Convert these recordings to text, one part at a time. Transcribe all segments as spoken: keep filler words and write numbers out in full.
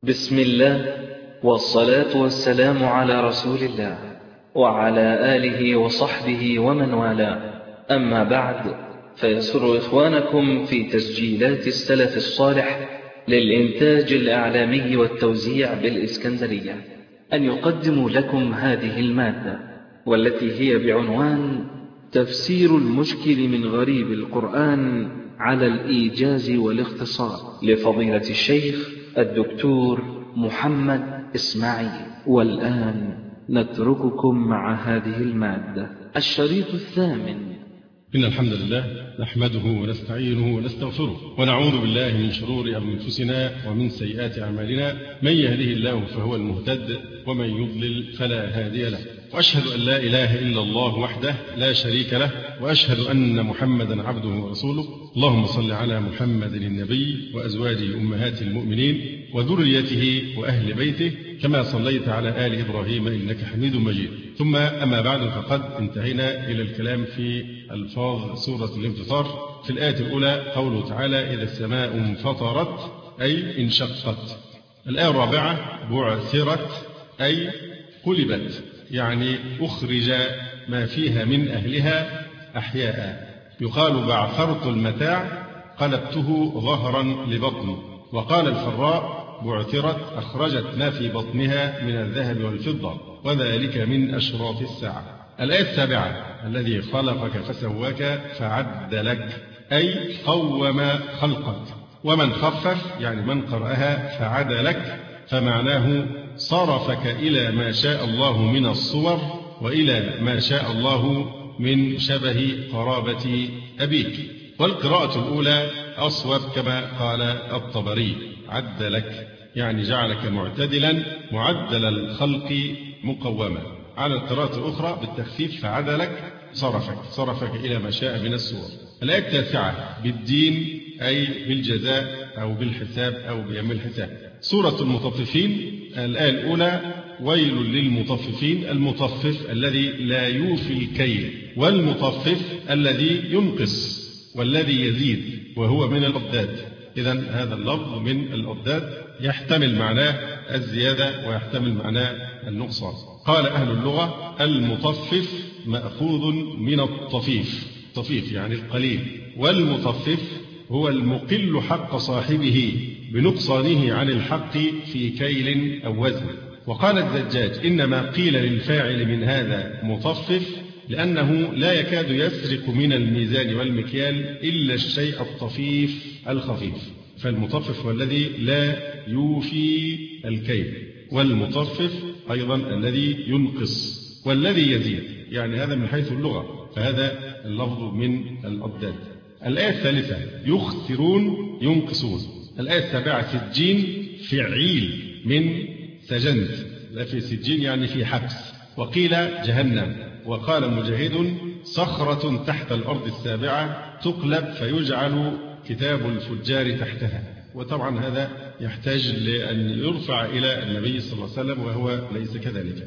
بسم الله والصلاة والسلام على رسول الله وعلى آله وصحبه ومن والاه، أما بعد، فيسر إخوانكم في تسجيلات السلف الصالح للإنتاج الإعلامي والتوزيع بالإسكندرية أن يقدموا لكم هذه المادة، والتي هي بعنوان تفسير المشكل من غريب القرآن على الإيجاز والاختصار، لفضيلة الشيخ الدكتور محمد إسماعيل. والآن نترككم مع هذه المادة. الشريط الثامن. إن الحمد لله نحمده ونستعينه ونستغفره ونعوذ بالله من شرور أنفسنا ومن سيئات أعمالنا، من يهده الله فهو المهتد ومن يضلل فلا هادي له، وأشهد أن لا إله إلا الله وحده لا شريك له، وأشهد أن محمدا عبده ورسوله. اللهم صل على محمد النبي وأزواجه أمهات المؤمنين وذريته وأهل بيته كما صليت على آل إبراهيم إنك حميد مجيد. ثم أما بعد، فقد انتهينا إلى الكلام في ألفاظ سورة الانفطار. في الآية الأولى قوله تعالى: إذا السماء انفطرت أي انشقت. الآية الرابعة: بعثرت أي قلبت، يعني أخرج ما فيها من أهلها أحياء. يقال: بعثرت المتاع قلبته ظهرا لبطن. وقال الفراء: بعثرت أخرجت ما في بطنها من الذهب والفضة، وذلك من أشراط الساعة. الآية السابعة: الذي خلقك فسواك فعدلك أي قوم خلقك. ومن خفف يعني من قرأها فعدلك فمعناه صرفك إلى ما شاء الله من الصور وإلى ما شاء الله من شبه قرابة أبيك. والقراءة الأولى أصوب كما قال الطبري: عدلك يعني جعلك معتدلا معدل الخلق مقوما. على القراءة الأخرى بالتخفيف: فعدلك صرفك صرفك إلى ما شاء من الصور. الآية التاسعة: بالدين أي بالجزاء أو بالحساب أو بيوم الحساب. سورة المطففين. الآية الأولى: ويل للمطففين. المطفف الذي لا يوفي الكيل، والمطفف الذي ينقص والذي يزيد وهو من الأضداد. إذن هذا اللفظ من الأضداد يحتمل معناه الزيادة ويحتمل معناه النقصان. قال أهل اللغة: المطفف مأخوذ من الطفيف، طفيف يعني القليل، والمطفف هو المقل حق صاحبه بنقصانه عن الحق في كيل أو وزن. وقال الزجاج: إنما قيل للفاعل من هذا مطفف لأنه لا يكاد يسرق من الميزان والمكيال إلا الشيء الطفيف الخفيف، فالمطفف هو الذي لا يوفي الكيل، والمطفف أيضا الذي ينقص والذي يزيد، يعني هذا من حيث اللغة، فهذا اللفظ من الأضداد. الآية الثالثة: يخسرون ينقصون. الآية السابعة: سجين فعيل من سجنت، لا في سجين يعني في حبس. وقيل جهنم. وقال مجاهد: صخرة تحت الأرض السابعة تقلب فيجعل كتاب الفجار تحتها. وطبعا هذا يحتاج لأن يرفع إلى النبي صلى الله عليه وسلم وهو ليس كذلك.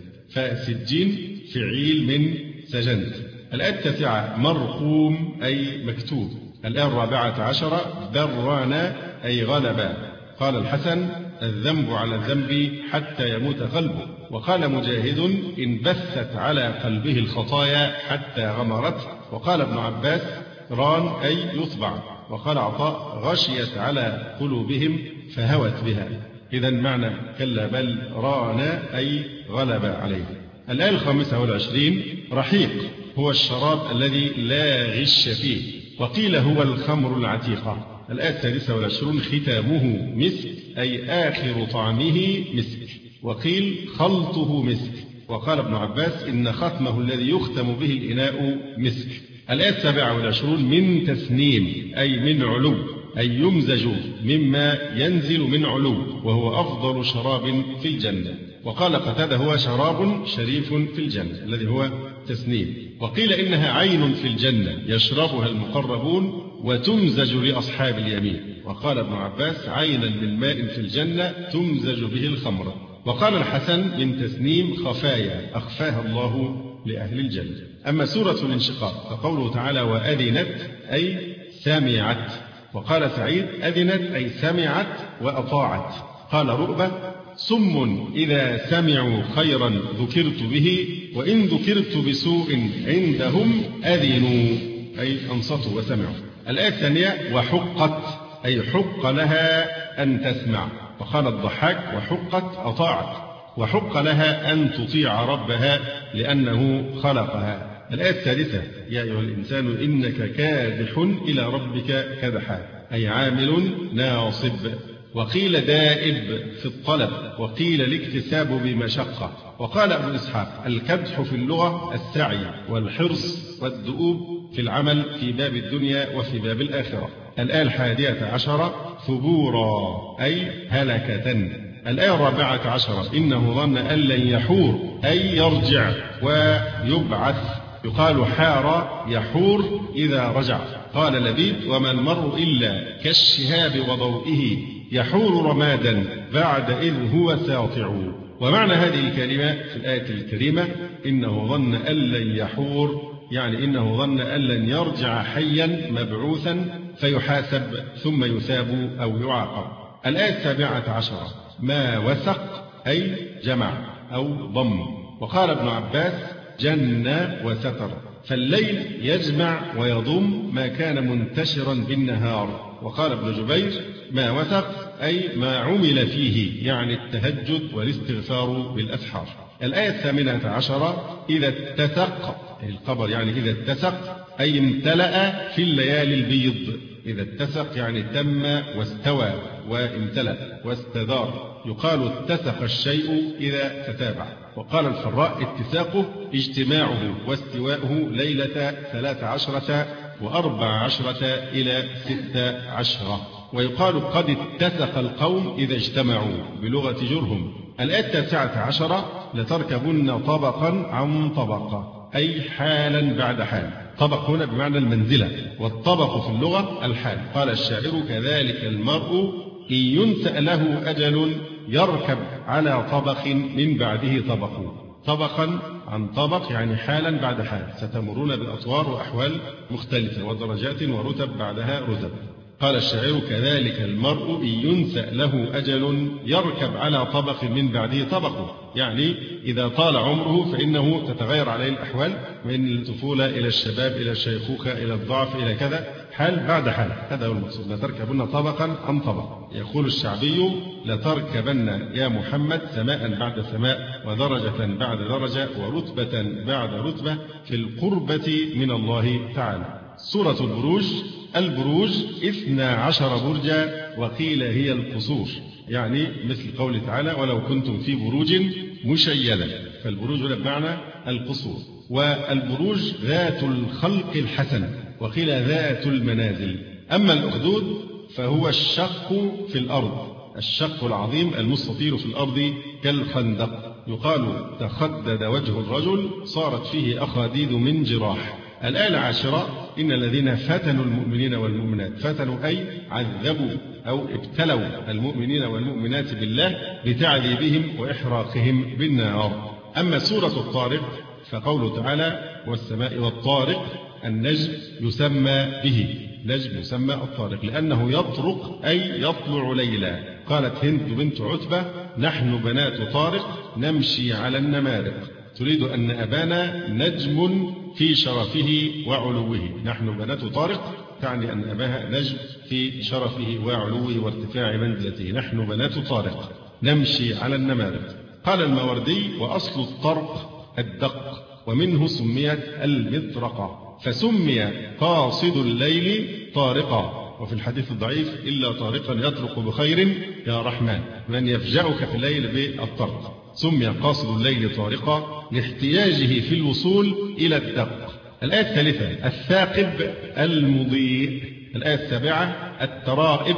فسجين فعيل من سجنت. الآية التاسعة: مرقوم أي مكتوب. الآية الرابعة عشرة: برانا أي غلبا. قال الحسن: الذنب على الذنب حتى يموت قلبه. وقال مجاهد: إن بثت على قلبه الخطايا حتى غمرت. وقال ابن عباس: ران أي يطبع. وقال عطاء: غشيت على قلوبهم فهوت بها. إذا معنى كلا بل ران أي غلب عليه. الآية الخامسة والعشرين: رحيق هو الشراب الذي لا غش فيه. وقيل هو الخمر العتيقة. الآية السادسة والعشرون: ختامه مسك أي آخر طعمه مسك. وقيل خلطه مسك. وقال ابن عباس: إن ختمه الذي يختم به الإناء مسك. الآية السابعة والعشرون: من تسنيم أي من علو، أي يمزج مما ينزل من علو، وهو أفضل شراب في الجنة. وقال قتادة: هو شراب شريف في الجنة، الذي هو تسنيم. وقيل إنها عين في الجنة يشربها المقربون وتمزج لأصحاب اليمين. وقال ابن عباس: عينا من ماء في الجنة تمزج به الخمر. وقال الحسن: من تسنيم خفايا أخفاها الله لأهل الجنة. أما سورة الانشقاق فقوله تعالى: وأذنت أي سمعت. وقال سعيد: أذنت أي سمعت وأطاعت. قال رؤبة: صم إذا سمعوا خيرا ذكرت به، وإن ذكرت بسوء عندهم أذنوا، أي أنصتوا وسمعوا. الآية الثانية: وحقت، أي حق لها أن تسمع. وقال الضحاك: وحقت أطاعت، وحق لها أن تطيع ربها لأنه خلقها. الآية الثالثة: يا أيها الإنسان إنك كادح إلى ربك كدحا، أي عامل ناصب. وقيل دائب في الطلب، وقيل الاكتساب بمشقة. وقال ابن إسحاق: الكدح في اللغة السعي والحرص والدؤوب في العمل في باب الدنيا وفي باب الآخرة. الآية الحادية عشرة: ثبورا، أي هلكة. الآية الرابعة عشرة: إنه ظن أن لن يحور، أي يرجع ويبعث. يقال حار يحور إذا رجع. قال لبيد: وما المرء إلا كالشهاب وضوئه يحور رمادا بعد إذ هو ساطع. ومعنى هذه الكلمة في الآية الكريمة: إنه ظن أن لن يحور، يعني إنه ظن أن لن يرجع حيا مبعوثا فيحاسب ثم يثاب أو يعاقب. الآية السابعة عشرة: ما وثق، أي جمع أو ضم. وقال ابن عباس: جن وستر، فالليل يجمع ويضم ما كان منتشرا بالنهار. وقال ابن جبير: ما وثق، أي ما عمل فيه، يعني التهجد والاستغفار بالأسحار. الآية الثامنة عشرة: إذا اتسق، الخبر يعني إذا اتسق، أي امتلأ في الليالي البيض. إذا اتسق يعني تم واستوى وامتلأ واستدار. يقال اتسق الشيء إذا تتابع. وقال الفراء: اتساقه اجتماعه واستواؤه ليلة ثلاث عشرة وأربع عشرة إلى ست عشرة. ويقال: قد اتسق القوم إذا اجتمعوا، بلغة جرهم. الآية التاسعة عشرة: لتركبن طبقا عن طبقة، أي حالا بعد حال. طبق هنا بمعنى المنزلة، والطبق في اللغة الحال. قال الشاعر: كذلك المرء إن ينسأ له أجل يركب على طبق من بعده طبق. طبقا عن طبق يعني حالا بعد حال، ستمرون بأطوار وأحوال مختلفة ودرجات ورتب بعدها رتب. قال الشاعر: كذلك المرء إن ينسأ له أجل يركب على طبق من بعده طبق، يعني إذا طال عمره فإنه تتغير عليه الأحوال من الطفولة إلى الشباب إلى الشيخوخة إلى الضعف إلى كذا، حال بعد حال. هذا هو المقصود: لتركبن طبقا عن طبق. يقول الشعبي: لتركبن يا محمد سماء بعد سماء، ودرجة بعد درجة، ورتبة بعد رتبة، في القربة من الله تعالى. سورة البروج. البروج اثنا عشر برجا، وقيل هي القصور، يعني مثل قوله تعالى: ولو كنتم في بروج مشيدة. فالبروج بمعنى القصور. والبروج ذات الخلق الحسن، وقيل ذات المنازل. أما الأخدود فهو الشق في الأرض، الشق العظيم المستطيل في الأرض كالخندق. يقال: تخدد وجه الرجل صارت فيه أخاديد من جراح. الآية العاشرة: إن الذين فتنوا المؤمنين والمؤمنات، فتنوا أي عذبوا أو ابتلوا المؤمنين والمؤمنات بالله بتعذيبهم وإحراقهم بالنار. أما سورة الطارق فقوله تعالى: والسماء والطارق، النجم يسمى به، نجم يسمى الطارق لأنه يطرق أي يطلع ليلا. قالت هند بنت عتبة: نحن بنات طارق نمشي على النمارق، تريد أن أبانا نجم في شرفه وعلوه. نحن بنات طارق تعني أن أباها نجم في شرفه وعلوه وارتفاع منزلته. نحن بنات طارق نمشي على النمارق. قال الماوردي: وأصل الطرق الدق، ومنه سميت المطرقة، فسمي قاصد الليل طارقا. وفي الحديث الضعيف: إلا طارقا يطرق بخير يا رحمن، من يفجعك في الليل بالطرق. سمي قاصد الليل طارقا لاحتياجه في الوصول إلى الدق. الآية الثالثة: الثاقب المضيء. الآية السابعة: الترائب،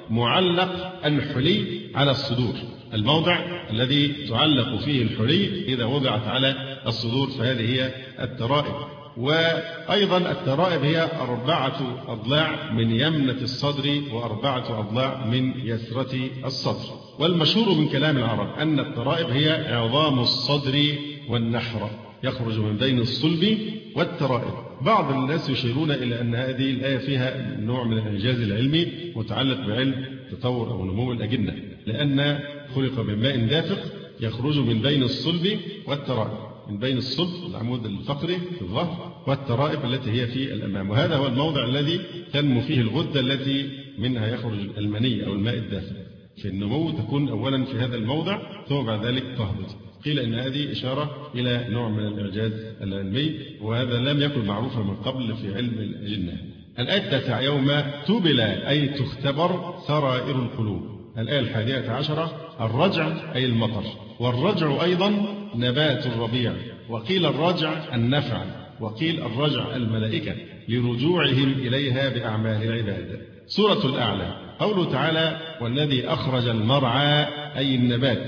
معلق الحلي على الصدور، الموضع الذي تعلق فيه الحلي إذا وضعت على الصدور، فهذه هي الترائب. وأيضا الترائب هي أربعة أضلاع من يمنة الصدر وأربعة أضلاع من يسرة الصدر. والمشهور من كلام العرب أن الترائب هي عظام الصدر والنحر، يخرج من بين الصلب والترائب. بعض الناس يشيرون إلى أن هذه الآية فيها نوع من الإعجاز العلمي متعلق بعلم تطور أو نمو الأجنة، لأن خلق من ماء دافق يخرج من بين الصلب والترائب، من بين الصلب العمود الفقري في الظهر والترائب التي هي في الأمام، وهذا هو الموضع الذي تنمو فيه الغدة التي منها يخرج المني أو الماء الدافق. في النمو تكون أولا في هذا الموضع ثم بعد ذلك تهبط. قيل إن هذه إشارة إلى نوع من الإعجاز العلمي، وهذا لم يكن معروفا من قبل في علم الأجنة. الآية التاسعة يوم تبلى أي تختبر سرائر القلوب. الآية الحادية عشرة الرجع أي المطر، والرجع أيضا نبات الربيع، وقيل الرجع النفع، وقيل الرجع الملائكة لرجوعهم إليها بأعمال العباد. سورة الأعلى قوله تعالى والذي أخرج المرعى أي النبات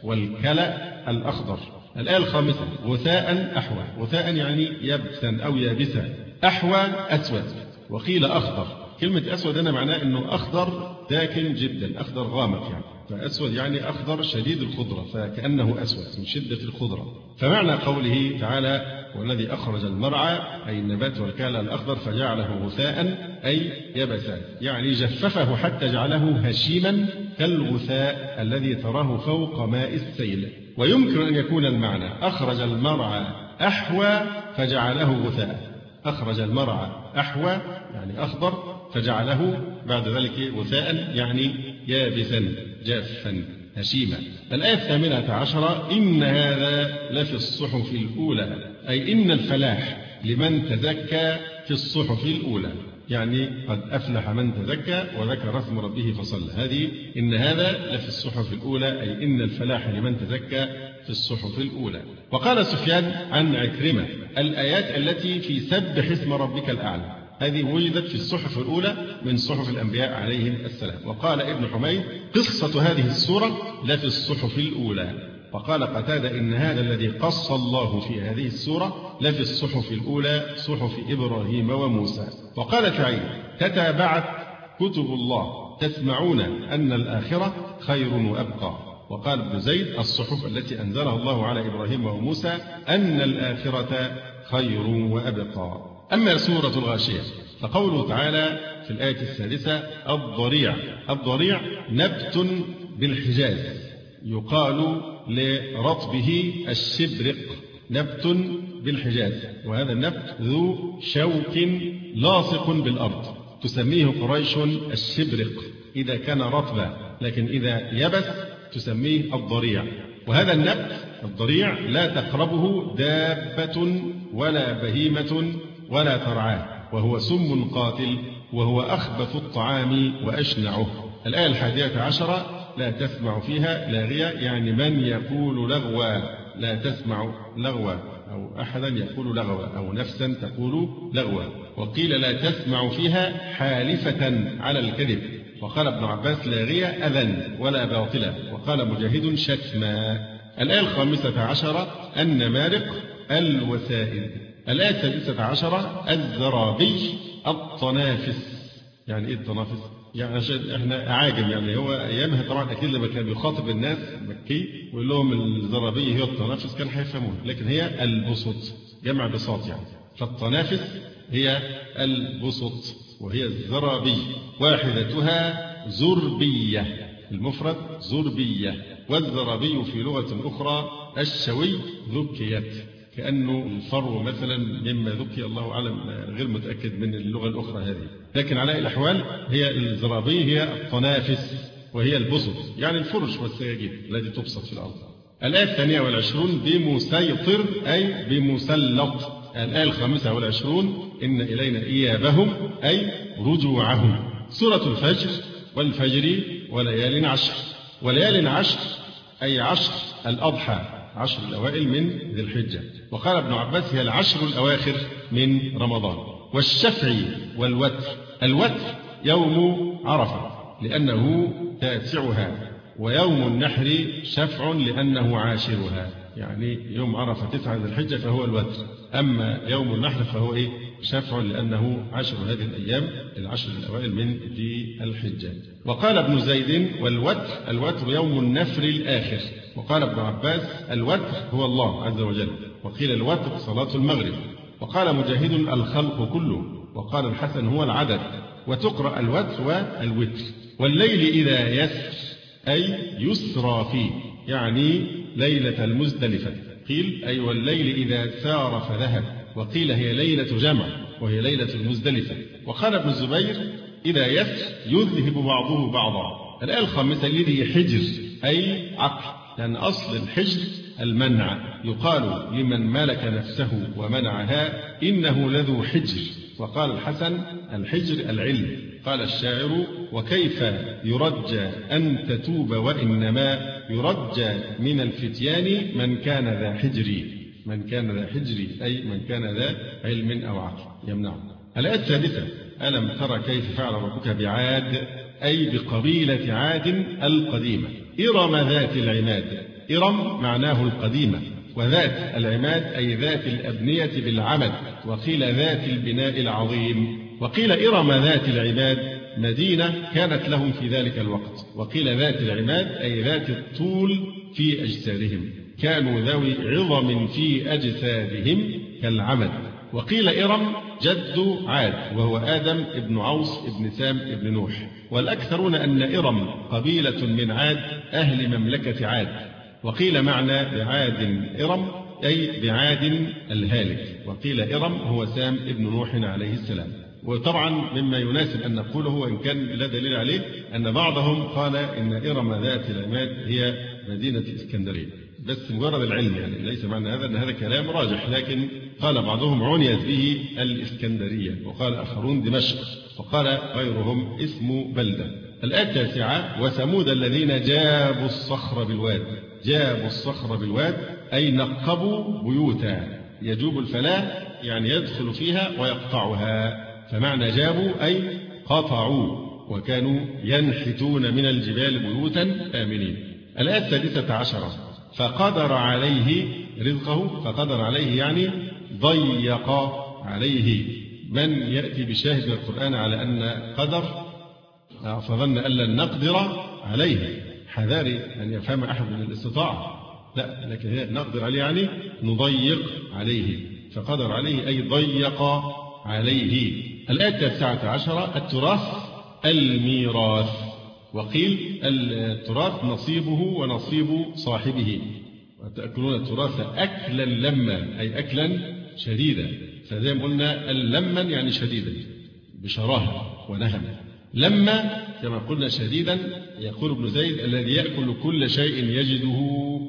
والكلأ الأخضر. الآية الخامسة غثاء أحوى، غثاء يعني يبسا أو يابسا، أحوى أسود، وقيل أخضر. كلمة أسود هنا معناه أنه أخضر داكن جدا، أخضر غامق يعني، فأسود يعني أخضر شديد الخضرة، فكأنه أسود من شدة الخضرة. فمعنى قوله تعالى والذي أخرج المرعى أي النبات والكلأ الأخضر فجعله غثاء أي يبسا، يعني جففه حتى جعله هشيما كالغثاء الذي تراه فوق ماء السيل. ويمكن أن يكون المعنى أخرج المرعى أحوى فجعله غثاء، أخرج المرعى أحوى يعني أخضر فجعله بعد ذلك غثاء يعني يابسا جافا هشيما. الآية الثامنة عشرة إن هذا لفي الصحف الأولى، أي إن الفلاح لمن تزكى في الصحف الأولى، يعني قد أفلح من تزكى وذكر اسم ربه فصلى. هذه إن هذا لفي الصحف الأولى، أي إن الفلاح لمن تزكى في الصحف الأولى. وقال سفيان عن عكرمة الآيات التي في سبح اسم ربك الأعلى هذه وجدت في الصحف الأولى من صحف الأنبياء عليهم السلام. وقال ابن حميد قصة هذه السورة لفي الصحف الأولى. وقال قتادة إن هذا الذي قص الله في هذه السورة لفي الصحف الأولى صحف إبراهيم وموسى. وقال سعيد تتابعت كتب الله تسمعون أن الآخرة خير وأبقى. وقال ابن زيد الصحف التي أنزلها الله على إبراهيم وموسى أن الآخرة خير وأبقى. أما سورة الغاشية فقوله تعالى في الآية السادسة الضريع. الضريع نبت بالحجاز يقال لرطبه الشبرق، نبت بالحجاز، وهذا النبت ذو شوك لاصق بالأرض، تسميه قريش الشبرق إذا كان رطبا، لكن إذا يبس تسميه الضريع. وهذا النبت الضريع لا تقربه دابة ولا بهيمة ولا ترعاه، وهو سم قاتل، وهو أخبث الطعام وأشنعه. الآية الحادية عشرة لا تسمع فيها لاغية، يعني من يقول لغوا، لا تسمع لغوا أو أحدا يقول لغوا أو نفسا تقول لغوا. وقيل لا تسمع فيها حالفة على الكذب. وقال ابن عباس لاغية أذى ولا باطلا. وقال مجاهد شتما. الآية الخامسة عشرة النمارق الوسائد. الآية السادسة عشرة الزرابي الطنافس. يعني إيه الطنافس؟ يعني عشان إحنا أعاجم، يعني هو أيامها طبعا أكيد لما كان بيخاطب الناس مكي ويقول لهم الزرابي هي الطنافس كان هيفهمون، لكن هي البسط جمع بساط يعني، فالطنافس هي البسط وهي الزرابي. واحدتها زربية، المفرد زربية، والزرابي في لغة أخرى الشوي ذكيت، كأنه الفرو مثلا مما ذكي، الله أعلم غير متأكد من اللغة الأخرى هذه، لكن على الأحوال هي الزرابي هي الطنافس وهي البسط، يعني الفرش والسجاجيد التي تبسط في الأرض. الآية الثانية والعشرون بمسيطر أي بمسلط. الآية الخامسة والعشرون إن إلينا إيابهم أي رجوعهم. سورة الفجر والفجر وليال عشر. وليال عشر أي عشر الأضحى، عشر الأوائل من ذي الحجة. وقال ابن عباس هي العشر الأواخر من رمضان. والشفع والوتر. الوتر يوم عرفة لأنه تاسعها، ويوم النحر شفع لأنه عاشرها، يعني يوم عرفة تسعة ذي الحجة فهو الوتر، أما يوم النحر فهو إيه؟ شفع لأنه عشر هذه الأيام العشر الأوائل من ذي الحجة. وقال ابن زيد والوتر الوتر يوم النفر الآخر. وقال ابن عباس الوتر هو الله عز وجل. وقيل الوتر صلاة المغرب. وقال مجاهد الخلق كله، وقال الحسن هو العدد، وتقرأ الوتر والوتر. والليل إذا يسر أي يسرى فيه، يعني ليلة المزدلفة. قيل أي والليل إذا سار فذهب، وقيل هي ليلة جمع وهي ليلة المزدلفة. وقال ابن الزبير إذا يسر يذهب بعضه بعضا. الآية الخامسة لذي حجر أي عقل، لأن أصل الحجر المنع، يقال لمن ملك نفسه ومنعها إنه لذو حجر. وقال الحسن الحجر العلم. قال الشاعر وكيف يرجى أن تتوب وإنما يرجى من الفتيان من كان ذا حجر، من كان ذا حجر أي من كان ذا علم أو عقل يمنعه. الآية السادسة ألم تر كيف فعل ربك بعاد أي بقبيلة عاد القديمة. إرم ذات العماد، إرم معناه القديمة، وذات العماد أي ذات الأبنية بالعمد، وقيل ذات البناء العظيم. وقيل إرم ذات العماد مدينة كانت لهم في ذلك الوقت، وقيل ذات العماد أي ذات الطول في أجسادهم، كانوا ذوي عظم في أجسادهم كالعمد. وقيل إرم جد عاد وهو آدم ابن عوص ابن سام ابن نوح، والأكثرون أن إرم قبيلة من عاد أهل مملكة عاد. وقيل معنى بعاد إرم أي بعاد الهالك، وقيل إرم هو سام ابن نوح عليه السلام. وطبعا مما يناسب أن نقوله وإن كان لا دليل عليه أن بعضهم قال إن إرم ذات العماد هي مدينة اسكندرية، بس مجرد العلم، يعني ليس معنى هذا أن هذا كلام راجح، لكن قال بعضهم عنيت به الإسكندرية، وقال آخرون دمشق، وقال غيرهم اسم بلدة. الآية التاسعة وثمود الذين جابوا الصخر بالواد. جابوا الصخر بالواد أي نقبوا بيوتا، يجوب الفلاة يعني يدخل فيها ويقطعها، فمعنى جابوا أي قطعوا، وكانوا ينحتون من الجبال بيوتا آمنين. الآية السادسة عشرة فقدر عليه رزقه. فقدر عليه يعني ضيق عليه. من يأتي بشاهد من القرآن على أن قدر فظن أن لن نقدر عليه، حذاري أن يفهم أحد من الاستطاعة، لا، لكن هي نقدر عليه يعني نضيق عليه. فقدر عليه أي ضيق عليه. الآية التاسعة عشرة التراث الميراث. وقيل التراث نصيبه ونصيب صاحبه، وتأكلون التراث أكلا لما أي أكلا شديدا. فزي ما قلنا اللما يعني شديدا بشراهة ونهم. لما كما قلنا شديدا، يقول ابن زيد الذي يأكل كل شيء يجده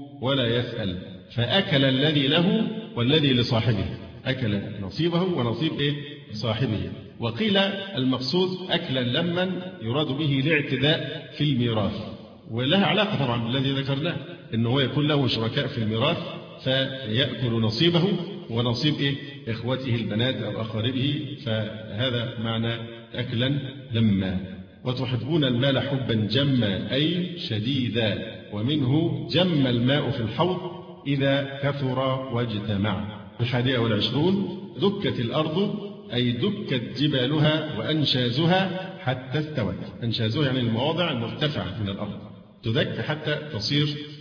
ولا يسأل، فأكل الذي له والذي لصاحبه، أكل نصيبه ونصيب إيه؟ صاحبه. وقيل المقصود أكلا لما يراد به الاعتداء في الميراث، ولها علاقة طبعا بالذي ذكرناه إنه هو يكون له شركاء في الميراث فيأكل نصيبه ونصيب إيه؟ إخوته البنات أو أقاربه، فهذا معنى أكلا لما. وتحبون المال حبا جما أي شديدا، ومنه جم الماء في الحوض إذا كثر واجتمع. الحادية والعشرون دكت الأرض أي دكت جبالها وأنشازها حتى استوت. أنشازها يعني المواضع المرتفعة من الأرض، تدك حتى تصير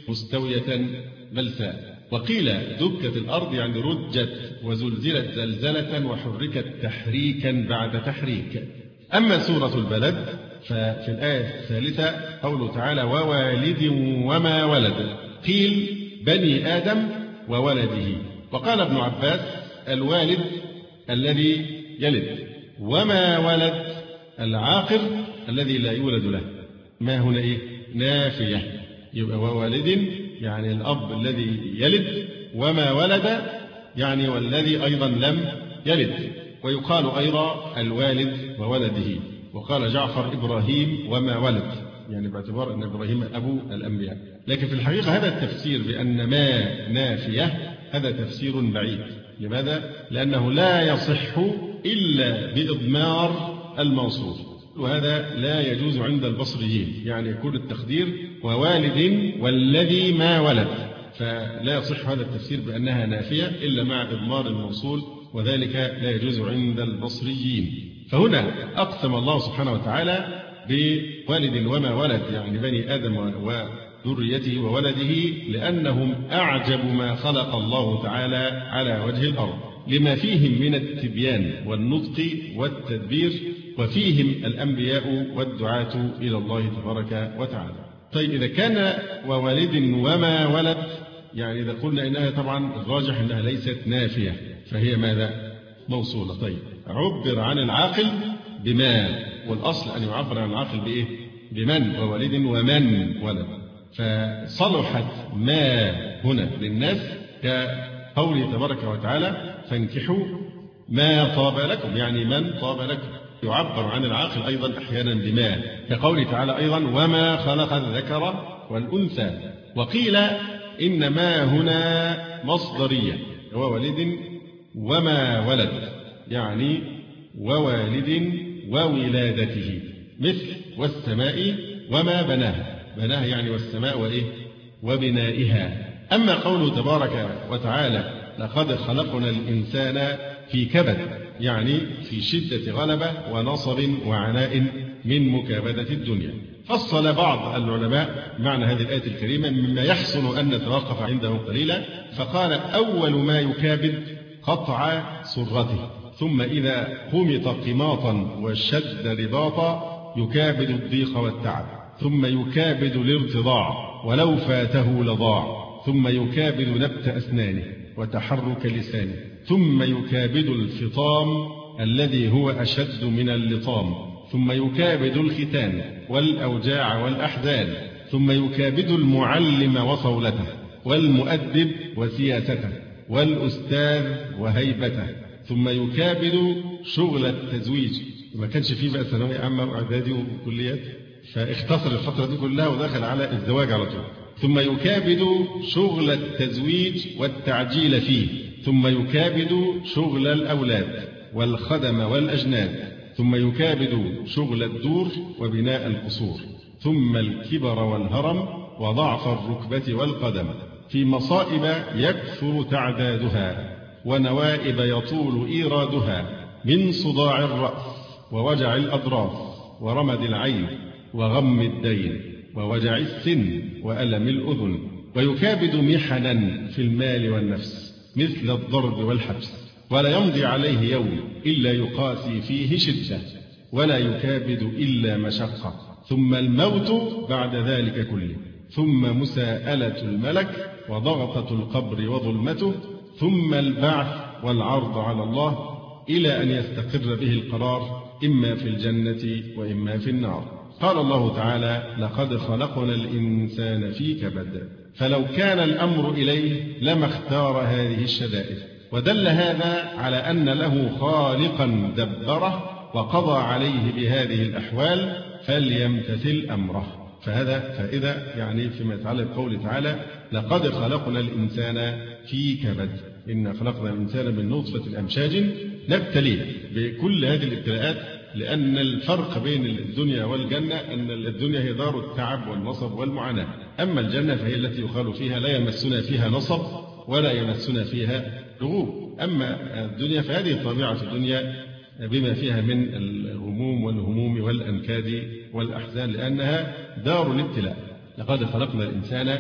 مستوية بلساء. وقيل دكت الأرض يعني رجت وزلزلت زلزلة وحركت تحريكا بعد تحريك. أما سورة البلد ففي الآية الثالثة قوله تعالى ووالد وما ولد. قيل بني آدم وولده. وقال ابن عباس الوالد الذي يلد، وما ولد العاقر الذي لا يولد له. ما هنا إيه؟ نافية، يبقى ووالد يعني الأب الذي يلد، وما ولد يعني والذي أيضا لم يلد. ويقال أيضا الوالد وولده. وقال جعفر إبراهيم وما ولد، يعني باعتبار أن إبراهيم أبو الأنبياء. لكن في الحقيقة هذا التفسير بأن ما نافية هذا تفسير بعيد. لماذا؟ لأنه لا يصح إلا بإضمار الموصول، وهذا لا يجوز عند البصريين، يعني يكون التقدير ووالد والذي ما ولد، فلا يصح هذا التفسير بأنها نافية إلا مع إضمار الموصول، وذلك لا يجوز عند البصريين. فهنا أقسم الله سبحانه وتعالى بوالد وما ولد، يعني بني آدم وذريته وولده، لأنهم أعجب ما خلق الله تعالى على وجه الأرض. لما فيهم من التبيان والنطق والتدبير، وفيهم الأنبياء والدعاة إلى الله تبارك وتعالى. طيب إذا كان ووالد وما ولد، يعني إذا قلنا إنها طبعا الراجح إنها ليست نافية، فهي ماذا؟ موصولة. طيب عبر عن العاقل بما، والأصل أن يعبر عن العاقل بإيه؟ بمن، ووالد ومن ولد. فصلحت ما هنا للناس كقوله تبارك وتعالى فانكحوا ما طاب لكم، يعني من طاب لكم. يعبر عن العاقل أيضا أحيانا بما، كقوله تعالى أيضا وما خلق الذكر والأنثى. وقيل إن ما هنا مصدرية، ووالد وما ولد، يعني ووالد وولادته، مثل والسماء وما بناها، بناها يعني والسماء وإيه؟ وبنائها. أما قوله تبارك وتعالى لقد خلقنا الإنسان في كبد، يعني في شدة غلبة ونصب وعناء من مكابدة الدنيا. فصل بعض العلماء معنى هذه الآية الكريمة مما يحسن أن نتوقف عنده قليلا، فقال أول ما يكابد قطع سرته، ثم إذا قمط قماطا وشد رباطا يكابد الضيق والتعب، ثم يكابد الارتضاع ولو فاته لضاع، ثم يكابد نبت أسنانه وتحرك لسانه، ثم يكابد الفطام الذي هو أشد من اللطام، ثم يكابد الختان والأوجاع والأحزان، ثم يكابد المعلم وصولته والمؤدب وسياسته والأستاذ وهيبته، ثم يكابد شغل التزويج. ما كانش فيه بقى ثانوية عامة وإعدادي وكليات، فاختصر الفترة دي كلها ودخل على الزواج على طول. ثم يكابد شغل التزويج والتعجيل فيه، ثم يكابد شغل الأولاد والخدم والأجناد، ثم يكابد شغل الدور وبناء القصور، ثم الكبر والهرم وضعف الركبة والقدم، في مصائب يكثر تعدادها ونوائب يطول إيرادها، من صداع الرأس ووجع الأضراس ورمد العين وغم الدين ووجع السن وألم الأذن. ويكابد محنا في المال والنفس مثل الضرب والحبس، ولا يمضي عليه يوم إلا يقاسي فيه شدة، ولا يكابد إلا مشقة، ثم الموت بعد ذلك كله، ثم مساءلة الملك وضغطة القبر وظلمته، ثم البعث والعرض على الله إلى أن يستقر به القرار إما في الجنة وإما في النار. قال الله تعالى لقد خلقنا الإنسان في كبد، فلو كان الأمر إليه لما اختار هذه الشدائد، ودل هذا على أن له خالقا دبره وقضى عليه بهذه الأحوال فليمتثل أمره. فهذا فائدة يعني فيما يتعلق بقوله تعالى لقد خلقنا الإنسان في كبد، إن خلقنا الإنسان من نطفة الأمشاج نبتليه بكل هذه الابتلاءات، لأن الفرق بين الدنيا والجنة أن الدنيا هي دار التعب والنصب والمعاناة، أما الجنة فهي التي يخال فيها لا يمسنا فيها نصب ولا يمسنا فيها لغوب. أما الدنيا فهذه طبيعة الدنيا بما فيها من الهموم والهموم والأنكاد والأحزان، لأنها دار الابتلاء. لقد خلقنا الإنسان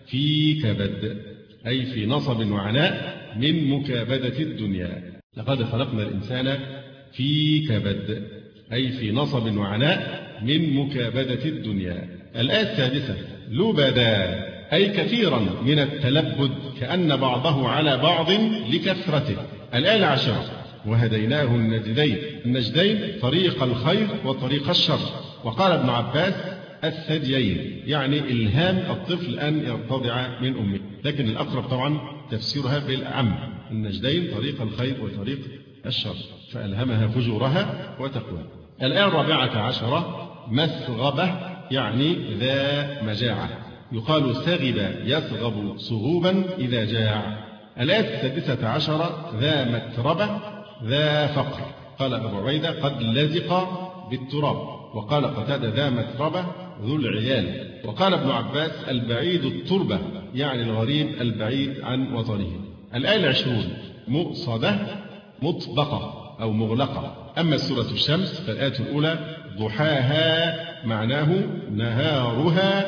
في كبد، أي في نصب وعناء من مكابدة الدنيا. لقد خلقنا الإنسان في كبد، أي في نصب وعناء من مكابدة الدنيا. الآية السادسة لبدا، أي كثيرا من التلبد كأن بعضه على بعض لكثرته. الآية العاشرة وهديناه النجدين، النجدين طريق الخير وطريق الشر. وقال ابن عباس الثديين، يعني إلهام الطفل أن يرتضع من أمه، لكن الأقرب طبعا تفسيرها بالأعم، النجدين طريق الخير وطريق الشر، فألهمها فجورها وتقواها. الآية الرابعة عشرة مسغبة، يعني ذا مجاعة، يقال سغب يسغب صغوبا إذا جاع. الآية السادسة عشرة ذا متربة ذا فقر، قال أبو عبيدة قد لزق بالتراب، وقال قتادة ذا متربة ذو العيال. وقال ابن عباس البعيد التربة، يعني الغريب البعيد عن وطنه. الآية العشرون مؤصدة مطبقة أو مغلقة. أما سورة الشمس فالآية الأولى ضحاها معناه نهارها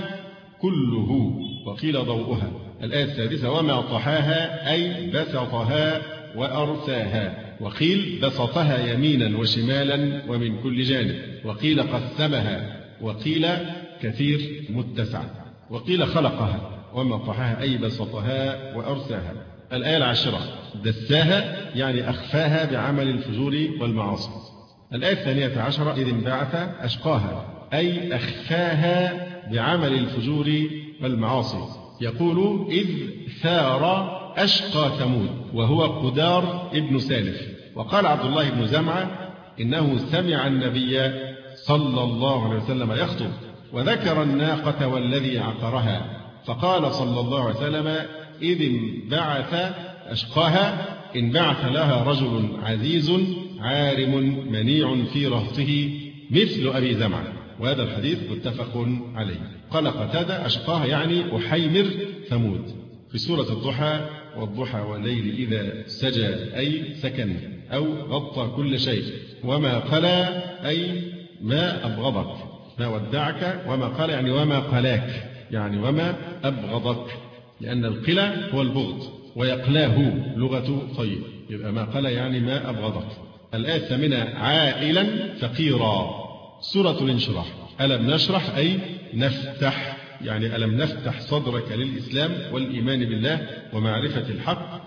كله، وقيل ضوءها. الآية السادسة وما طحاها، أي بسطها وأرساها. وقيل بسطها يمينا وشمالا ومن كل جانب. وقيل قسمها. وقيل كثير متسع. وقيل خلقها ومطحها أي بسطها وأرساها. الآية العاشرة دساها يعني أخفاها بعمل الفجور والمعاصي. الآية الثانية عشرة إذ انبعث أشقاها أي أخفاها بعمل الفجور والمعاصي. يقول إذ ثار أشقى ثمود وهو قدار ابن سالف. وقال عبد الله بن زمعة إنه سمع النبي صلى الله عليه وسلم يخطب وذكر الناقة والذي عقرها فقال صلى الله عليه وسلم إذ انبعث أشقاها انبعث لها رجل عزيز عارم منيع في رهطه مثل أبي زمعة. وهذا الحديث متفق عليه. قال قتادة أشقاها يعني أحيمر ثمود. في سورة الضحى والضحى والليل إذا سجى أي سكن أو غطى كل شيء. وما قلى أي ما أبغضك ما ودعك. وما قال يعني وما قلاك يعني وما أبغضك لأن القلى هو البغض ويقلاه لغة طيب. يبقى ما قلى يعني ما أبغضك. الآية الثامنة عائلا فقيرا. سورة الانشراح ألم نشرح أي نفتح يعني ألم نفتح صدرك للإسلام والإيمان بالله ومعرفة الحق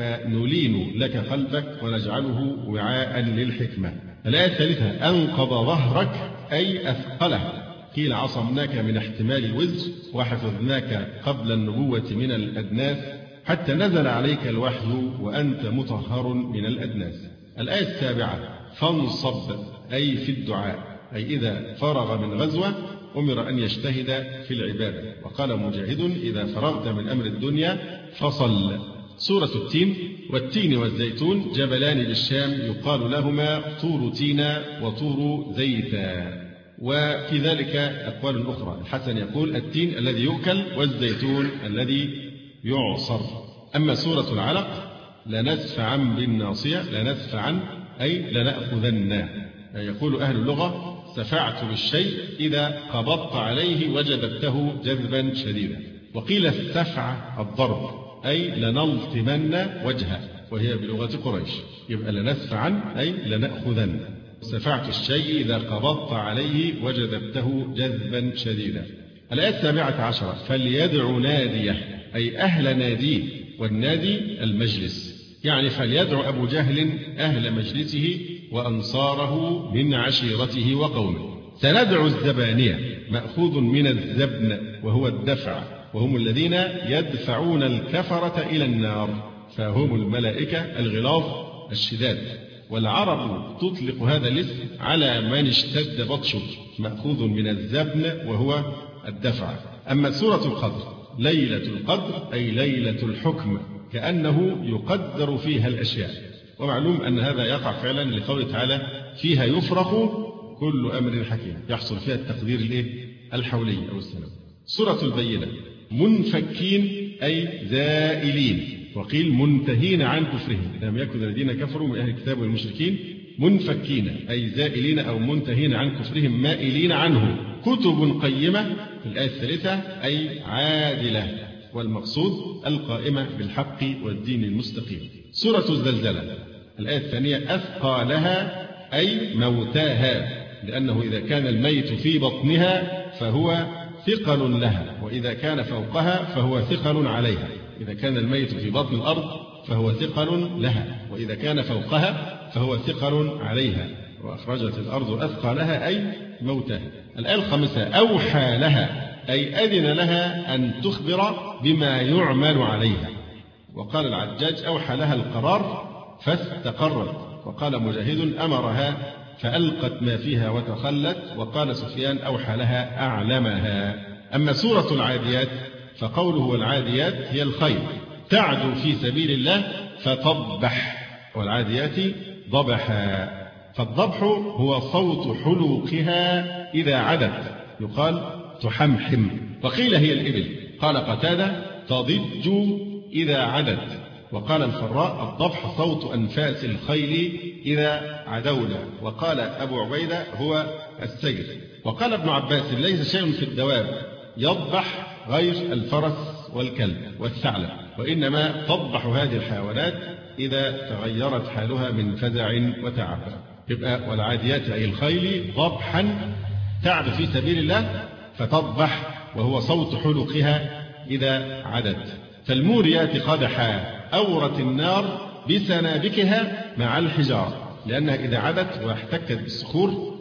فنلين لك قلبك ونجعله وعاء للحكمة. الآية الثالثة أنقض ظهرك أي أثقله. قيل عصمناك من احتمال الوزر وحفظناك قبل النبوة من الأدناس حتى نزل عليك الوحي وأنت مطهر من الأدناس. الآية السابعة فانصب أي في الدعاء أي إذا فرغ من غزوة أمر أن يجتهد في العبادة. وقال مجاهد إذا فرغت من أمر الدنيا فصل. سورة التين والتين والزيتون جبلان بالشام يقال لهما طور تينا وطور زيتا. وفي ذلك أقوال أخرى. الحسن يقول التين الذي يؤكل والزيتون الذي يعصر. أما سورة العلق لنسفعا بالناصية لنسفعا أي لنأخذن. يقول أهل اللغة سفعت بالشيء إذا قبضت عليه وجدته جذبا شديدا. وقيل السفع الضرب أي لنلطمن وجهه وهي بلغة قريش. يبقى لنسفعا أي لنأخذن. سفعت الشيء إذا قبضت عليه وجدته جذبا شديدا. الآية السابعة عشرة فليدع ناديه أي أهل ناديه. والنادي المجلس يعني فليدع أبو جهل أهل مجلسه وأنصاره من عشيرته وقومه. سندع الزبانية مأخوذ من الزبن وهو الدفع وهم الذين يدفعون الكفرة إلى النار فهم الملائكة الغلاظ الشداد. والعرب تطلق هذا الاسم على من اشتد بطشه مأخوذ من الزبن وهو الدفع. أما سورة القدر ليلة القدر أي ليلة الحكم كأنه يقدر فيها الأشياء. ومعلوم أن هذا يقع فعلا لقوله تعالى فيها يفرق كل أمر حكيم يحصل فيها التقدير الإيه؟ الحولي أو السنوي. سورة البينة منفكين أي زائلين. وقيل منتهين عن كفرهم لم يكن الذين كفروا من أهل الكتاب والمشركين منفكين أي زائلين أو منتهين عن كفرهم مائلين عنه. كتب قيمة في الآية الثالثة أي عادلة والمقصود القائمة بالحق والدين المستقيم. سورة الزلزلة الآية الثانية أثقى لها أي موتاها لأنه إذا كان الميت في بطنها فهو ثقل لها وإذا كان فوقها فهو ثقل عليها. إذا كان الميت في بطن الأرض فهو ثقل لها وإذا كان فوقها فهو ثقل عليها. وأخرجت الأرض أثقالها أي موتها. الآية الخامسة أوحى لها أي أذن لها أن تخبر بما يعمل عليها. وقال العجاج أوحى لها القرار فاستقرت. وقال مجاهد أمرها فألقت ما فيها وتخلت. وقال سفيان أوحى لها أعلمها. أما سورة العاديات فقوله والعاديات هي الخيل تعدو في سبيل الله فطبح والعاديات ضبحا. فالضبح هو صوت حلوقها إذا عدت يقال تحمحم. وقيل هي الإبل. قال قتادة تضج إذا عدت. وقال الفراء الضبح صوت أنفاس الخيل إذا عدونا. وقال أبو عبيدة هو السير. وقال ابن عباس ليس شيء في الدواب يضبح غير الفرس والكلب والثعلب، وإنما تضبح هذه الحيوانات إذا تغيرت حالها من فزع وتعب. يبقى والعاديات أي الخيل ضبحا، تعب في سبيل الله فتضبح، وهو صوت حلقها إذا عدت. فالموريات قدحا، أورت النار بسنابكها مع الحجارة، لأنها إذا عدت واحتكت بالصخور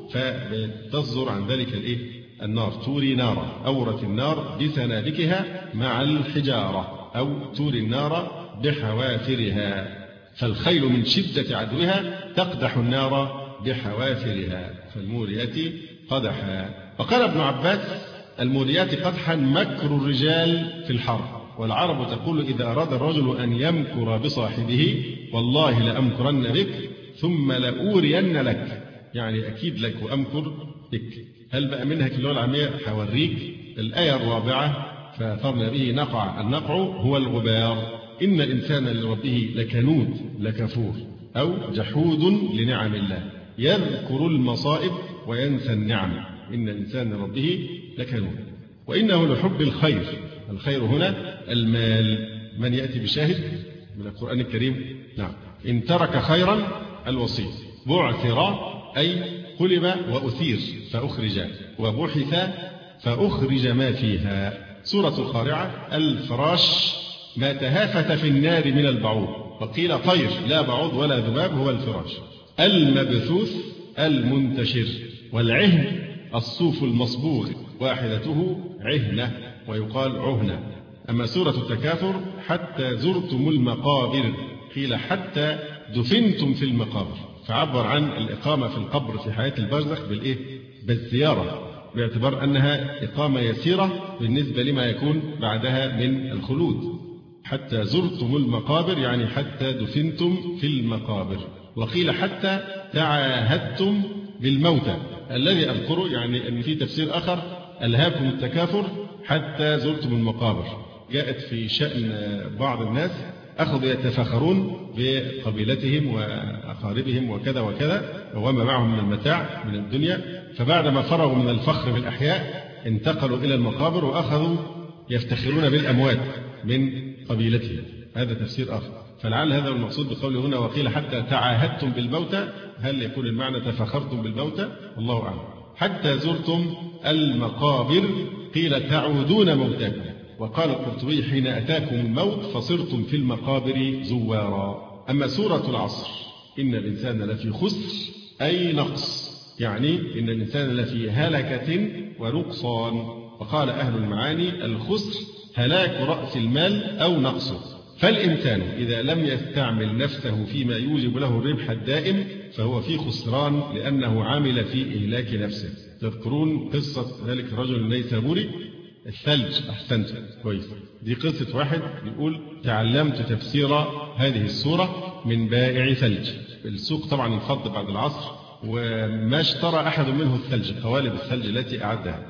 فتصدر عن ذلك الإيه؟ النار، توري نارا، أورت النار بسنابكها مع الحجارة، أو توري النار بحوافرها. فالخيل من شدة عدوها تقدح النار بحوافرها، فالموريات قدحا. وقال ابن عباس: الموريات قدحا مكر الرجال في الحرب، والعرب تقول إذا أراد الرجل أن يمكر بصاحبه: والله لأمكرن بك ثم لأورين لك، يعني أكيد لك وأمكر بك. هل بقى منها في اللغة العامية؟ حوريك. الآية الرابعة: فأثرن به نقع. النقع هو الغبار. إن الإنسان لربه لكنود لكفور، أو جحود لنعم الله، يذكر المصائب وينسى النعم. إن الإنسان لربه لكنود. وإنه لحب الخير. الخير هنا المال. من يأتي بشاهد من القرآن الكريم؟ نعم. إن ترك خيرا الوصي. بعثر أي قلب وأثير فأخرج، وبحث فأخرج ما فيها. سورة القارعة: الفراش ما تهافت في النار من البعوض، وقيل طير لا بعوض ولا ذباب هو الفراش. المبثوث المنتشر. والعهن الصوف المصبوغ، واحدته عهنة ويقال عهنة. أما سورة التكاثر: حتى زرتم المقابر، قيل حتى دفنتم في المقابر، فعبر عن الإقامة في القبر في حياة البرزخ بالإيه؟ بالزيارة، باعتبار أنها إقامة يسيرة بالنسبة لما يكون بعدها من الخلود. حتى زرتم المقابر يعني حتى دفنتم في المقابر. وقيل حتى تعاهدتم بالموتى. الذي أذكره يعني أن في تفسير آخر: ألهاكم التكاثر حتى زرتم المقابر. جاءت في شأن بعض الناس أخذوا يتفاخرون بقبيلتهم وأقاربهم وكذا وكذا وما معهم من المتاع من الدنيا، فبعدما فرغوا من الفخر بالأحياء انتقلوا إلى المقابر وأخذوا يفتخرون بالأموات من قبيلتهم. هذا تفسير آخر. فلعل هذا المقصود بقوله هنا: وقيل حتى تعاهدتم بالموتى. هل يكون المعنى تفاخرتم بالموتى؟ الله أعلم. حتى زرتم المقابر، قيل تعودون موتاكم. وقال القرطبي: حين أتاكم الموت فصرتم في المقابر زوارا. أما سورة العصر: إن الإنسان لفي خسر أي نقص، يعني إن الإنسان لفي هلكة ونقصان. وقال أهل المعاني: الخسر هلاك رأس المال أو نقصه. فالإنسان إذا لم يستعمل نفسه فيما يوجب له الربح الدائم فهو في خسران، لأنه عامل في إهلاك نفسه. تذكرون قصة ذلك الرجل النيسابوري؟ الثلج. أحسنت، كويس. دي قصة واحد يقول: تعلمت تفسير هذه السورة من بائع ثلج. السوق طبعا انفض بعد العصر، وما اشترى أحد منه الثلج، قوالب الثلج التي أعدها،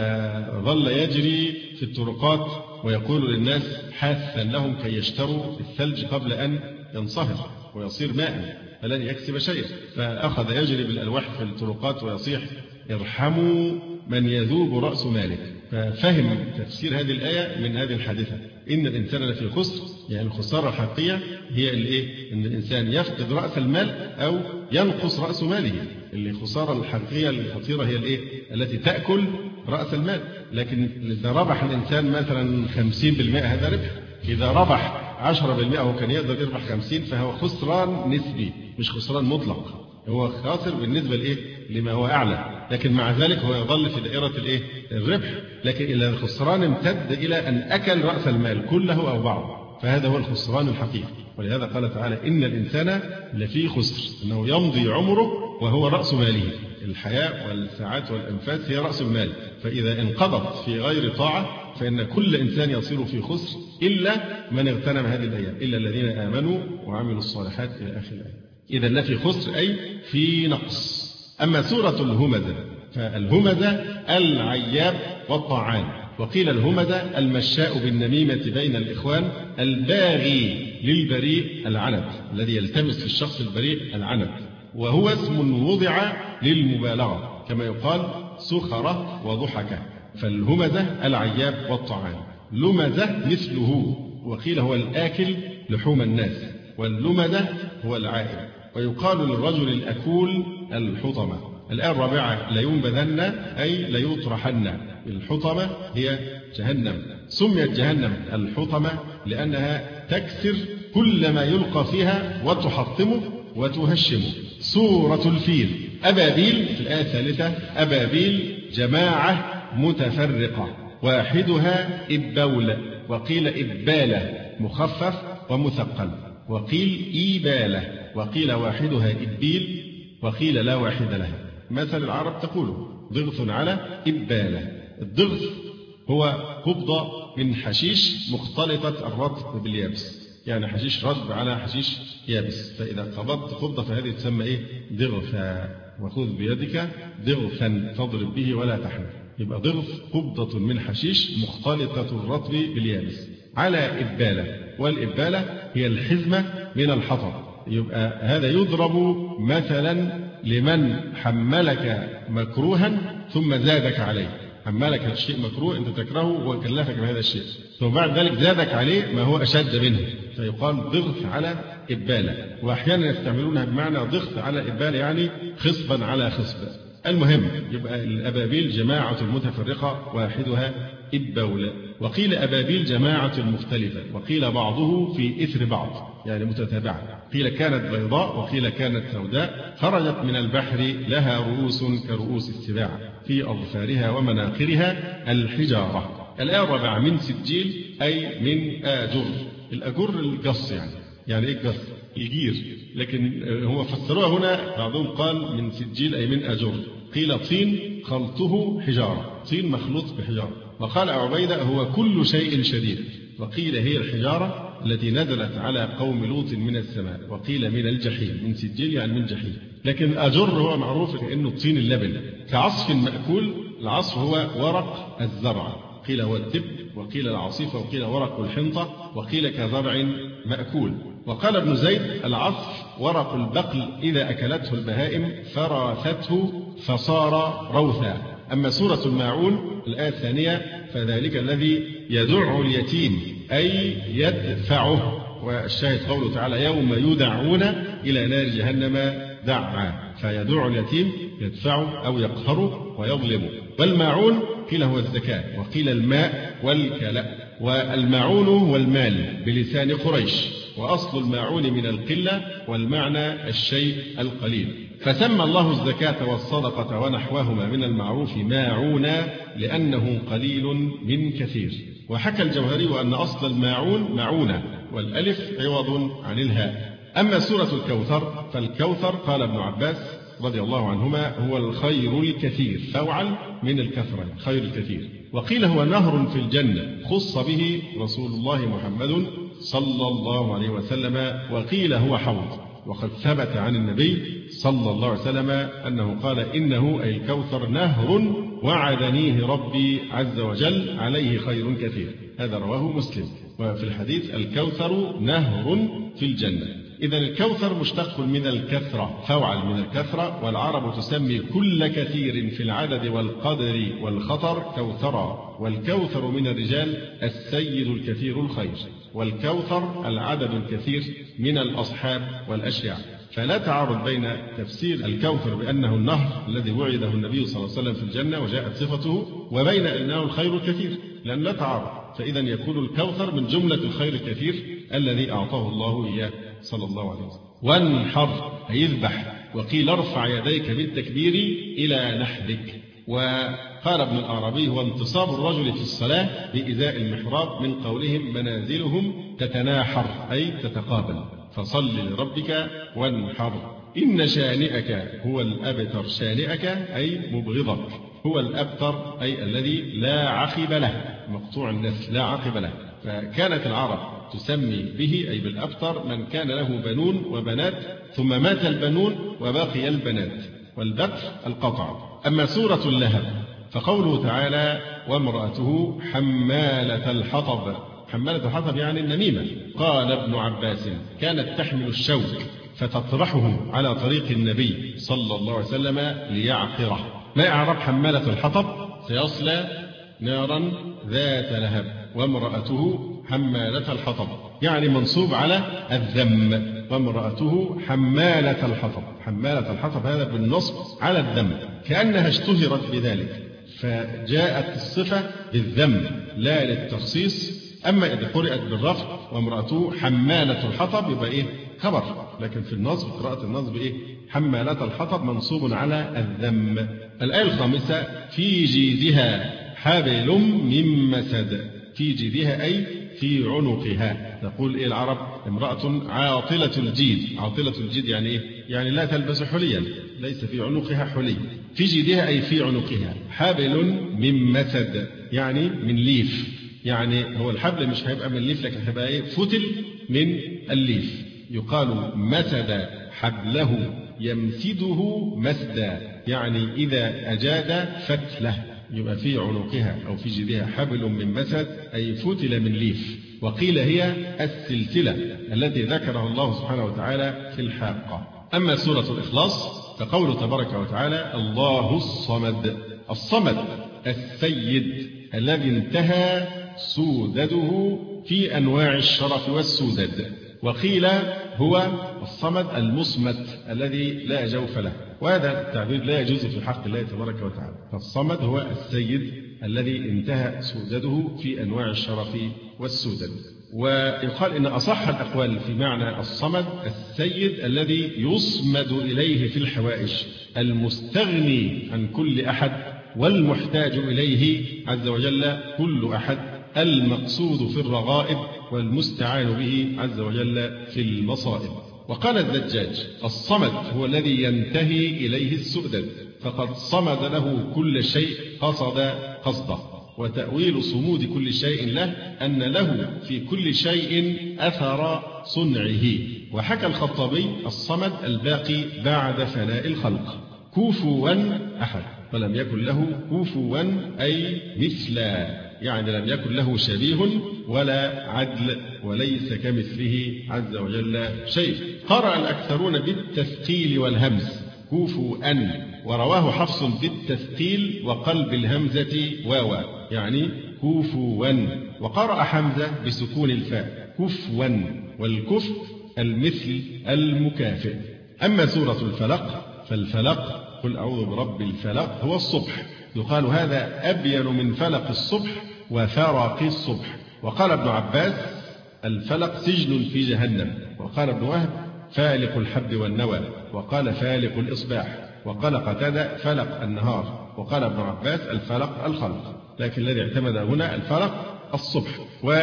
فظل يجري في الطرقات ويقول للناس حاثا لهم كي يشتروا الثلج قبل أن ينصهر ويصير ماء فلن يكسب شيئا. فأخذ يجري بالألواح في الطرقات ويصيح: ارحموا من يذوب رأس مالك. ففهم تفسير هذه الآية من هذه الحادثة: إن الإنسان لفي خسر، يعني الخسارة الحقيقية هي الإيه؟ إن الإنسان يفقد رأس المال أو ينقص رأس ماله. اللي خسارة الحقيقية الخطيرة هي الإيه؟ التي تأكل رأس المال. لكن إذا ربح الإنسان مثلا خمسين بالمئة هذا ربح. إذا ربح عشرة بالمئة هو كان يقدر يربح خمسين، فهو خسران نسبي مش خسران مطلق. هو خاسر بالنسبة لإيه؟ لما هو أعلى، لكن مع ذلك هو يظل في دائرة الإيه؟ الربح. لكن إذا الخسران امتد إلى أن أكل رأس المال كله أو بعضه، فهذا هو الخسران الحقيقي. ولهذا قال تعالى: إن الإنسان لفي خسر، أنه يمضي عمره وهو رأس ماله. الحياة والساعات والأنفاس هي رأس المال، فإذا انقضت في غير طاعة فإن كل إنسان يصير في خسر إلا من اغتنم هذه الأيام، إلا الذين آمنوا وعملوا الصالحات إلى آخر الآية. إذا لفي خسر أي في نقص. أما سورة الهمزة: فالهمزة العياب والطعان. وقيل الهمزة المشاء بالنميمة بين الإخوان، الباغي للبريء العنت، الذي يلتمس في الشخص البريء العنت، وهو اسم وضع للمبالغة كما يقال سخرة وضحكة. فالهمزة العياب والطعان. لمزة مثله، وقيل هو الآكل لحوم الناس، واللمزة هو العائل. ويقال للرجل الأكول الحطمة. الآية الرابعة لينبذن أي ليطرحن. الحطمة هي جهنم، سميت جهنم الحطمة لأنها تكسر كل ما يلقى فيها وتحطمه وتهشمه. سورة الفيل. أبابيل في الآية الثالثة، أبابيل جماعة متفرقة، واحدها إبول، وقيل إبالة مخفف ومثقل، وقيل إيبالة، وقيل واحدها إبيل، وقيل لا واحد لها. مثل العرب تقول ضغث على إبالة. الضغث هو قبضة من حشيش مختلطة الرطب باليابس، يعني حشيش رطب على حشيش يابس، فإذا قبضت قبضة فهذه تسمى إيه؟ ضغثا. وخذ بيدك ضغثا تضرب به ولا تحنث. يبقى ضغث قبضة من حشيش مختلطة الرطب باليابس على إبالة، والإبالة هي الحزمة من الحطب. يبقى هذا يضرب مثلا لمن حملك مكروها ثم زادك عليه. حملك الشيء مكروه أنت تكرهه وكلفك بهذا الشيء، ثم بعد ذلك زادك عليه ما هو أشد منه، فيقال ضغط على إبالة. وأحيانا يستعملونها بمعنى ضغط على إبالة يعني خصبا على خصب. المهم يبقى الأبابيل جماعة متفرقة واحدها إبول، وقيل أبابيل جماعة مختلفة، وقيل بعضه في إثر بعض يعني متتابعة. قيل كانت بيضاء، وقيل كانت سوداء، خرجت من البحر لها رؤوس كرؤوس السباع، في أظفارها ومناخرها الحجارة. الآية الرابعة من سجيل أي من آجر. الأجر القص، يعني يعني إيه القص؟ الجير، لكن هو فسروها هنا بعضهم قال من سجيل أي من آجر. قيل طين خلطه حجارة، طين مخلوط بحجارة. وقال عبيدة هو كل شيء شديد، وقيل هي الحجارة التي نزلت على قوم لوط من السماء، وقيل من الجحيم. من سجيل يعني من جحيم، لكن أجر هو معروف كأنه الطين اللبن كعصف مأكول. العصف هو ورق الزرع، قيل هو الدب، وقيل العصيف، وقيل ورق الحنطة، وقيل كزرع مأكول. وقال ابن زيد العصف ورق البقل إذا أكلته البهائم فراثته فصار روثا. أما سورة الماعون الآية الثانية فذلك الذي يدع اليتيم أي يدفعه. والشاهد قوله تعالى يوم يدعون إلى نار جهنم دعا، فيدع اليتيم يدفعه أو يقهره ويظلمه. والماعون قيل هو الزكاة، وقيل الماء والكلأ. والماعون والمال بلسان قريش، وأصل الماعون من القلة، والمعنى الشيء القليل. فسمى الله الزكاة والصدقة ونحوهما من المعروف ماعونا لأنه قليل من كثير. وحكى الجوهري أن أصل الماعون معونة، والألف عوض عن الهاء. أما سورة الكوثر فالكوثر قال ابن عباس رضي الله عنهما هو الخير الكثير، فوعل من الكثرة خير الكثير. وقيل هو نهر في الجنة خص به رسول الله محمد صلى الله عليه وسلم، وقيل هو حوض. وقد ثبت عن النبي صلى الله عليه وسلم أنه قال إنه أي الكوثر نهر وعدنيه ربي عز وجل عليه خير كثير. هذا رواه مسلم. وفي الحديث الكوثر نهر في الجنة. إذا الكوثر مشتق من الكثرة، فوعل من الكثرة. والعرب تسمي كل كثير في العدد والقدر والخطر كوثرا. والكوثر من الرجال السيد الكثير الخير، والكوثر العدد الكثير من الأصحاب والأشياء. فلا تعارض بين تفسير الكوثر بأنه النهر الذي وعده النبي صلى الله عليه وسلم في الجنة وجاءت صفته، وبين أنه الخير الكثير، لأن لا تعارض. فإذا يكون الكوثر من جملة الخير الكثير الذي أعطاه الله إياه صلى الله عليه وسلم. وانحر أي اذبح. وقيل ارفع يديك بالتكبير إلى نحرك. وقال ابن الأعرابي هو انتصاب الرجل في الصلاة بإزاء المحراب من قولهم منازلهم تتناحر أي تتقابل، فصل لربك وانحر. إن شانئك هو الأبتر، شانئك أي مبغضك، هو الأبتر أي الذي لا عقب له، مقطوع النسل لا عقب له. فكانت العرب تسمي به أي بالأبتر من كان له بنون وبنات ثم مات البنون وبقي البنات، والبتر القطع. أما سورة اللهب فقوله تعالى وامرأته حمالة الحطب. حمالة الحطب يعني النميمة. قال ابن عباس كانت تحمل الشوك فتطرحه على طريق النبي صلى الله عليه وسلم ليعقره. ما إعراب حمالة الحطب؟ سيصلى نارا ذات لهب. وامرأته حمالة الحطب، يعني منصوب على الذم، وامرأته حمالة الحطب. حمالة الحطب هذا بالنصب على الذم، كأنها اشتهرت بذلك فجاءت الصفة بالذم لا للتخصيص. أما إذا قرأت بالرفع وامرأته حمالة الحطب يبقى إيه؟ خبر. لكن في النصب قراءة النصب إيه؟ حمالة الحطب منصوب على الذم. الآية الخامسة: في جيدها حبل من مسد. في جيدها أي في عنقها. تقول إيه العرب؟ امرأة عاطلة الجيد. عاطلة الجيد يعني إيه؟ يعني لا تلبس حليا، ليس في عنقها حلي. في جيدها أي في عنقها حبل من مسد، يعني من ليف. يعني هو الحبل مش هيبقى من ليف، لكن هيبقى إيه؟ فتل من الليف. يقال مسد حبله يمسده مسدا، يعني إذا أجاد فتله. يبقى في عنقها أو في جيدها حبل من مسد أي فتل من ليف. وقيل هي السلسلة التي ذكرها الله سبحانه وتعالى في الحاقة. أما سورة الإخلاص فقوله تبارك وتعالى: الله الصمد. الصمد السيد الذي انتهى سودده في أنواع الشرف والسودد. وقيل هو الصمد المصمت الذي لا جوف له، وهذا التعبير لا يجوز في حق الله تبارك وتعالى. فالصمد هو السيد الذي انتهى سودده في أنواع الشرف والسودد. ويقال إن أصح الأقوال في معنى الصمد السيد الذي يصمد إليه في الحوائج، المستغني عن كل أحد والمحتاج إليه عز وجل كل أحد، المقصود في الرغائب والمستعان به عز وجل في المصائب. وقال الزجاج: الصمد هو الذي ينتهي إليه السؤدد، فقد صمد له كل شيء قصد قصده. وتأويل صمود كل شيء له أن له في كل شيء أثر صنعه. وحكى الخطابي: الصمد الباقي بعد فناء الخلق، كفوا أحد، ولم يكن له كفوا أي مثلا، يعني لم يكن له شبيه ولا عدل، وليس كمثله عز وجل شيء. قرأ الأكثرون بالتثقيل والهمز كفوا، ورواه حفص بالتثقيل وقلب الهمزة واوا، يعني كفوا. وقرأ حمزة بسكون الفاء كفوا، والكف المثل المكافئ. أما سورة الفلق فالفلق قل أعوذ برب الفلق هو الصبح. يقال هذا أبين من فلق الصبح وفرق الصبح. وقال ابن عباس: الفلق سجن في جهنم. وقال ابن وهب: فالق الحب والنوى. وقال فالق الإصباح. وقال قتادة: فلق النهار. وقال ابن عباس: الفلق الخلق، لكن الذي اعتمد هنا الفلق الصبح.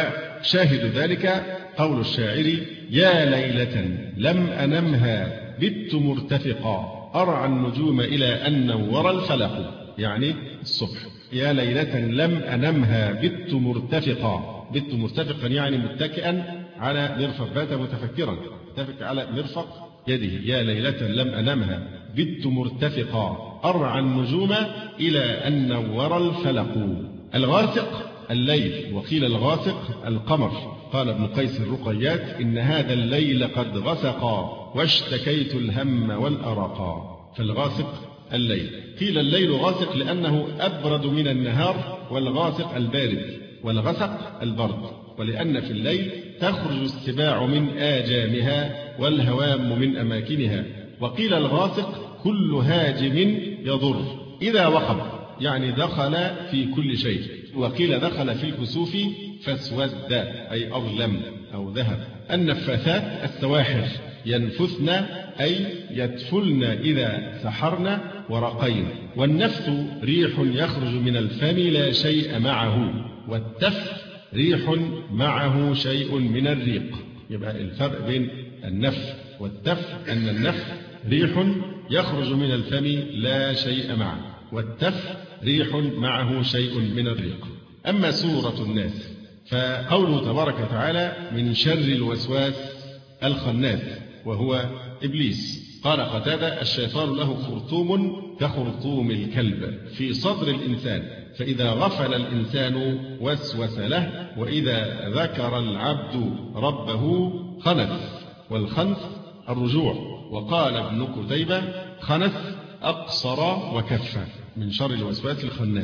وشاهد ذلك قول الشاعر: يا ليلة لم أنمها بت مرتفقا أرعى النجوم إلى أن نور الفلق، يعني الصبح. يا ليلة لم أنمها بت مرتفقا. بت مرتفقا يعني متكئا على مرفق، بات متفكرا متفق على مرفق يده. يا ليلة لم أنمها بت مرتفقا أرعى النجوم إلى أن نور الفلق. الغاسق الليل، وقيل الغاسق القمر. قال ابن قيس الرقيات: إن هذا الليل قد غسقا واشتكيت الهم والأرقا. فالغاسق الليل. قيل الليل غاسق لأنه أبرد من النهار، والغاسق البارد، والغسق البرد، ولأن في الليل تخرج السباع من آجامها والهوام من أماكنها. وقيل الغاسق كل هاجم يضر إذا وقب، يعني دخل في كل شيء. وقيل دخل في الكسوف فاسود أي أظلم أو ذهب. النفاثات السواحر، ينفثن أي يدفلن إذا سحرن ورقين. والنفث ريح يخرج من الفم لا شيء معه، والتف ريح معه شيء من الريق. يبقى الفرق بين النفث والتف أن النفث ريح يخرج من الفم لا شيء معه، والتف ريح معه شيء من الريق. أما سورة الناس فقوله تبارك وتعالى: من شر الوسواس الخناس، وهو إبليس. قال قتادة: الشيطان له خرطوم كخرطوم الكلب في صدر الإنسان، فإذا غفل الإنسان وسوس له، وإذا ذكر العبد ربه خنث. والخنث الرجوع. وقال ابن كتيبة: خنث أقصر وكف، من شر الوسواس الخناس.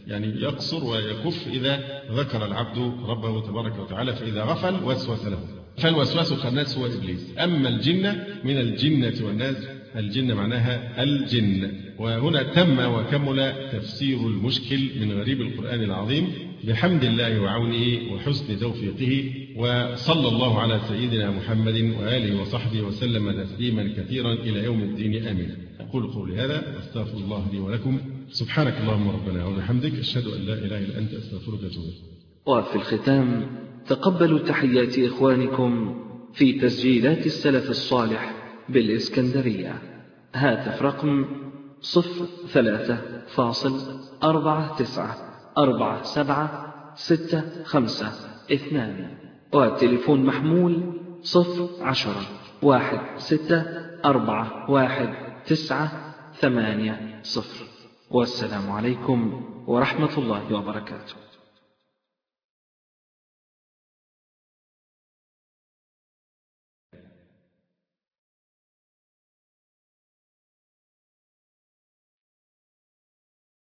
يعني يقصر ويكف إذا ذكر العبد ربه تبارك وتعالى، فإذا غفل وسوس له. فالوسواس الخناس هو إبليس. أما الجنة من الجنة والناس، الجنة معناها الجن. وهنا تم وكمل تفسير المشكل من غريب القرآن العظيم بحمد الله وعونه وحسن توفيقه، وصلى الله على سيدنا محمد وآله وصحبه وسلم تسليما كثيرا إلى يوم الدين، آمين. أقول قولي هذا واستغفر الله لي ولكم. سبحانك اللهم ربنا وبحمدك، أشهد أن لا إله إلا أنت، أستغفرك وأتوب إليك. وفي الختام تقبلوا تحيات إخوانكم في تسجيلات السلف الصالح بالإسكندرية. هاتف رقم صفر ثلاثة فاصل أربعة تسعة أربعة سبعة ستة خمسة اثنان، والتليفون محمول صفر عشرة واحد ستة أربعة واحد تسعة ثمانية صفر. والسلام عليكم ورحمة الله وبركاته.